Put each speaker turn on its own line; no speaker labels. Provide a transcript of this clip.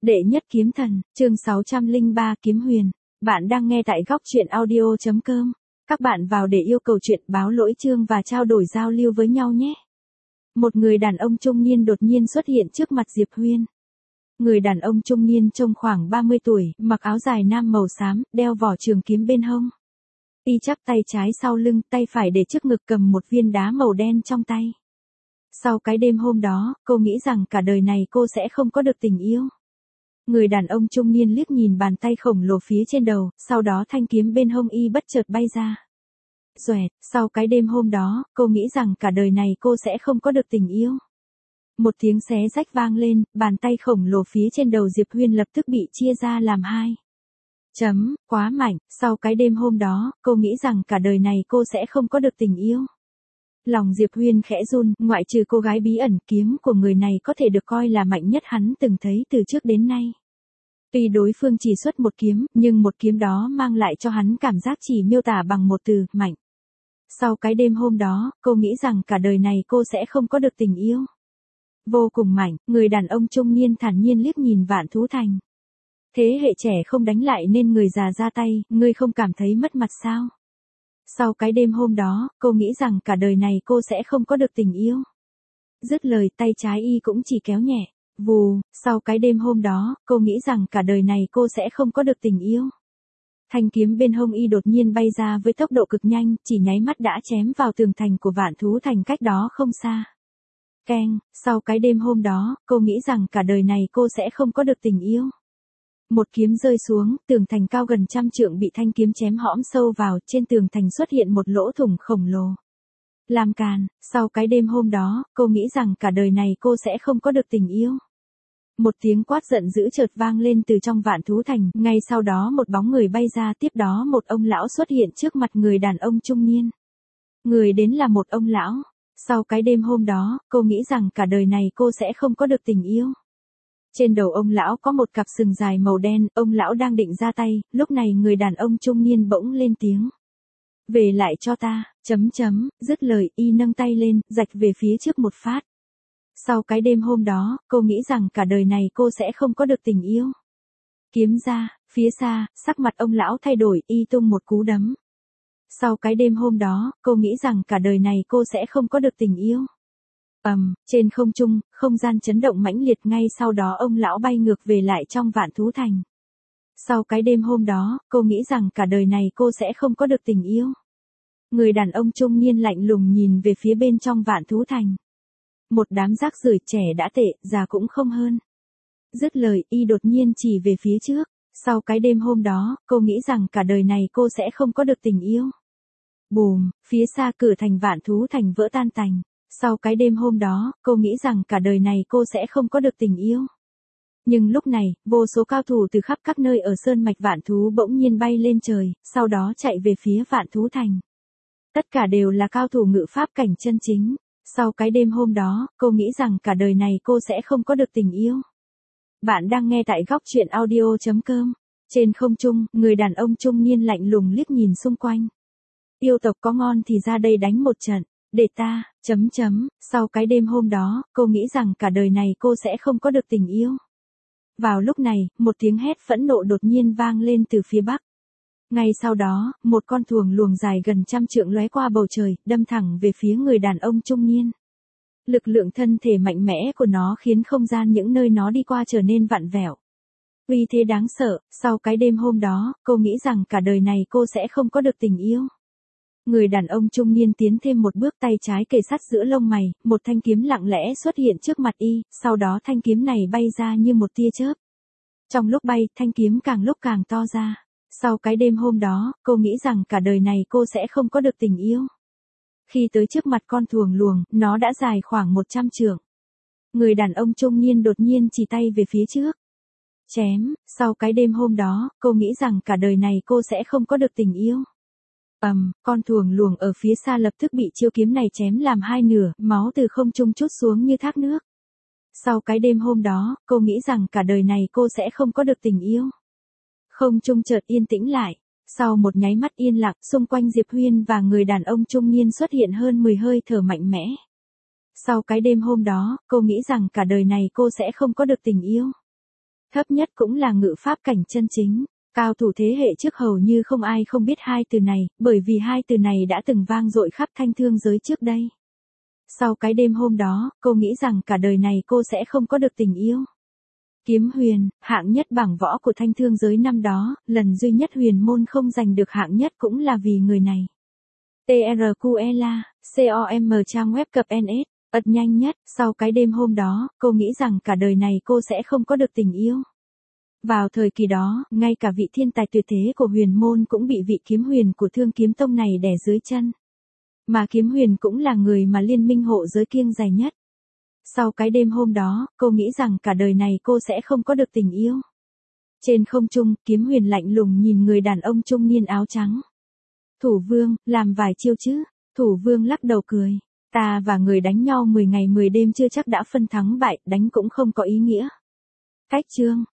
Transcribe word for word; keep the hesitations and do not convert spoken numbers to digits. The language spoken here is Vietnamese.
Đệ nhất kiếm thần, chương sáu trăm lẻ ba kiếm huyền. Bạn đang nghe tại góc truyện audio chấm com. Các bạn vào để yêu cầu chuyện, báo lỗi chương và trao đổi giao lưu với nhau nhé. Một người đàn ông trung niên đột nhiên xuất hiện trước mặt Diệp Huyên. Người đàn ông trung niên trông khoảng ba mươi tuổi, mặc áo dài nam màu xám, đeo vỏ trường kiếm bên hông. Y chắp tay trái sau lưng, tay phải để trước ngực cầm một viên đá màu đen trong tay. Sau cái đêm hôm đó, cô nghĩ rằng cả đời này cô sẽ không có được tình yêu. Người đàn ông trung niên liếc nhìn bàn tay khổng lồ phía trên đầu, sau đó thanh kiếm bên hông y bất chợt bay ra. Xoẹt, sau cái đêm hôm đó, cô nghĩ rằng cả đời này cô sẽ không có được tình yêu. Một tiếng xé rách vang lên, bàn tay khổng lồ phía trên đầu Diệp Huyên lập tức bị chia ra làm hai. Chấm, quá mạnh, sau cái đêm hôm đó, cô nghĩ rằng cả đời này cô sẽ không có được tình yêu. Lòng Diệp Huyên khẽ run, ngoại trừ cô gái bí ẩn, kiếm của người này có thể được coi là mạnh nhất hắn từng thấy từ trước đến nay. Tuy đối phương chỉ xuất một kiếm, nhưng một kiếm đó mang lại cho hắn cảm giác chỉ miêu tả bằng một từ, mạnh. Sau cái đêm hôm đó, cô nghĩ rằng cả đời này cô sẽ không có được tình yêu. Vô cùng mạnh, người đàn ông trung niên thản nhiên liếc nhìn Vạn Thú Thành. Thế hệ trẻ không đánh lại nên người già ra tay, ngươi không cảm thấy mất mặt sao? Sau cái đêm hôm đó, cô nghĩ rằng cả đời này cô sẽ không có được tình yêu. Dứt lời, tay trái y cũng chỉ kéo nhẹ. Vù, sau cái đêm hôm đó, cô nghĩ rằng cả đời này cô sẽ không có được tình yêu. Thanh kiếm bên hông y đột nhiên bay ra với tốc độ cực nhanh, chỉ nháy mắt đã chém vào tường thành của Vạn Thú Thành cách đó không xa. Keng, sau cái đêm hôm đó, cô nghĩ rằng cả đời này cô sẽ không có được tình yêu. Một kiếm rơi xuống, tường thành cao gần trăm trượng bị thanh kiếm chém hõm sâu vào, trên tường thành xuất hiện một lỗ thủng khổng lồ. Làm càn, sau cái đêm hôm đó, cô nghĩ rằng cả đời này cô sẽ không có được tình yêu. Một tiếng quát giận dữ chợt vang lên từ trong Vạn Thú Thành, ngay sau đó một bóng người bay ra, tiếp đó một ông lão xuất hiện trước mặt người đàn ông trung niên. Người đến là một ông lão. Sau cái đêm hôm đó, cô nghĩ rằng cả đời này cô sẽ không có được tình yêu. Trên đầu ông lão có một cặp sừng dài màu đen, ông lão đang định ra tay, lúc này người đàn ông trung niên bỗng lên tiếng. Về lại cho ta, chấm chấm, dứt lời y nâng tay lên, rạch về phía trước một phát. Sau cái đêm hôm đó, cô nghĩ rằng cả đời này cô sẽ không có được tình yêu. Kiếm ra, phía xa, sắc mặt ông lão thay đổi, y tung một cú đấm. Sau cái đêm hôm đó, cô nghĩ rằng cả đời này cô sẽ không có được tình yêu. Ầm, um, trên không trung, không gian chấn động mãnh liệt, ngay sau đó ông lão bay ngược về lại trong Vạn Thú Thành. Sau cái đêm hôm đó, cô nghĩ rằng cả đời này cô sẽ không có được tình yêu. Người đàn ông trung niên lạnh lùng nhìn về phía bên trong Vạn Thú Thành. Một đám rác rưởi, trẻ đã tệ, già cũng không hơn. Dứt lời, y đột nhiên chỉ về phía trước. Sau cái đêm hôm đó, cô nghĩ rằng cả đời này cô sẽ không có được tình yêu. Bùm, phía xa cửa thành Vạn Thú Thành vỡ tan tành. Sau cái đêm hôm đó, cô nghĩ rằng cả đời này cô sẽ không có được tình yêu. Nhưng lúc này, vô số cao thủ từ khắp các nơi ở sơn mạch Vạn Thú bỗng nhiên bay lên trời, sau đó chạy về phía Vạn Thú Thành. Tất cả đều là cao thủ ngự pháp cảnh chân chính. Sau cái đêm hôm đó, cô nghĩ rằng cả đời này cô sẽ không có được tình yêu. Bạn đang nghe tại góc truyện audio chấm com. Trên không trung, người đàn ông trung niên lạnh lùng liếc nhìn xung quanh. Yêu tộc có ngon thì ra đây đánh một trận. Để ta, chấm chấm, sau cái đêm hôm đó, cô nghĩ rằng cả đời này cô sẽ không có được tình yêu. Vào lúc này, một tiếng hét phẫn nộ đột nhiên vang lên từ phía bắc. Ngay sau đó, một con thuồng luồng dài gần trăm trượng lóe qua bầu trời, đâm thẳng về phía người đàn ông trung niên. Lực lượng thân thể mạnh mẽ của nó khiến không gian những nơi nó đi qua trở nên vặn vẹo. Uy thế đáng sợ, sau cái đêm hôm đó, cô nghĩ rằng cả đời này cô sẽ không có được tình yêu. Người đàn ông trung niên tiến thêm một bước, tay trái kề sát giữa lông mày, một thanh kiếm lặng lẽ xuất hiện trước mặt y, sau đó thanh kiếm này bay ra như một tia chớp. Trong lúc bay, thanh kiếm càng lúc càng to ra. Sau cái đêm hôm đó, cô nghĩ rằng cả đời này cô sẽ không có được tình yêu. Khi tới trước mặt con thuồng luồng, nó đã dài khoảng một trăm trượng. Người đàn ông trung niên đột nhiên chỉ tay về phía trước. Chém, sau cái đêm hôm đó, cô nghĩ rằng cả đời này cô sẽ không có được tình yêu. Ầm, um, con thuồng luồng ở phía xa lập tức bị chiêu kiếm này chém làm hai nửa, máu từ không trung trút xuống như thác nước. Sau cái đêm hôm đó, cô nghĩ rằng cả đời này cô sẽ không có được tình yêu. Không trung chợt yên tĩnh lại. Sau một nháy mắt yên lặng, xung quanh Diệp Huyên và người đàn ông trung niên xuất hiện hơn mười hơi thở mạnh mẽ. Sau cái đêm hôm đó, cô nghĩ rằng cả đời này cô sẽ không có được tình yêu. Thấp nhất cũng là ngự pháp cảnh chân chính. Cao thủ thế hệ trước hầu như không ai không biết hai từ này, bởi vì hai từ này đã từng vang dội khắp thanh thương giới trước đây. Sau cái đêm hôm đó, cô nghĩ rằng cả đời này cô sẽ không có được tình yêu. Kiếm Huyền, hạng nhất bảng võ của thanh thương giới năm đó, lần duy nhất huyền môn không giành được hạng nhất cũng là vì người này. tê rờ quy e L A, com trang web cập en ét, ật nhanh nhất, sau cái đêm hôm đó, cô nghĩ rằng cả đời này cô sẽ không có được tình yêu. Vào thời kỳ đó, ngay cả vị thiên tài tuyệt thế của huyền môn cũng bị vị kiếm huyền của Thương Kiếm Tông này đè dưới chân. Mà kiếm huyền cũng là người mà liên minh hộ giới kiêng dè nhất. Sau cái đêm hôm đó, cô nghĩ rằng cả đời này cô sẽ không có được tình yêu. Trên không trung, kiếm huyền lạnh lùng nhìn người đàn ông trung niên áo trắng. Thủ vương, làm vài chiêu chứ? Thủ vương lắc đầu cười. Ta và người đánh nhau mười ngày mười đêm chưa chắc đã phân thắng bại, đánh cũng không có ý nghĩa. Cách chương.